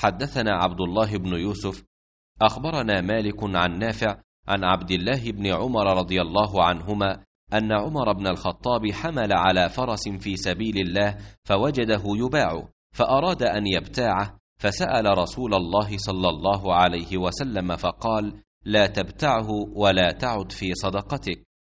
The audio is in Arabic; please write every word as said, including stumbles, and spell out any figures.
حدثنا عبد الله بن يوسف أخبرنا مالك عن نافع عن عبد الله بن عمر رضي الله عنهما أن عمر بن الخطاب حمل على فرس في سبيل الله فوجده يباع، فأراد أن يبتاعه، فسأل رسول الله صلى الله عليه وسلم فقال: لا تبتعه ولا تعد في صدقتك.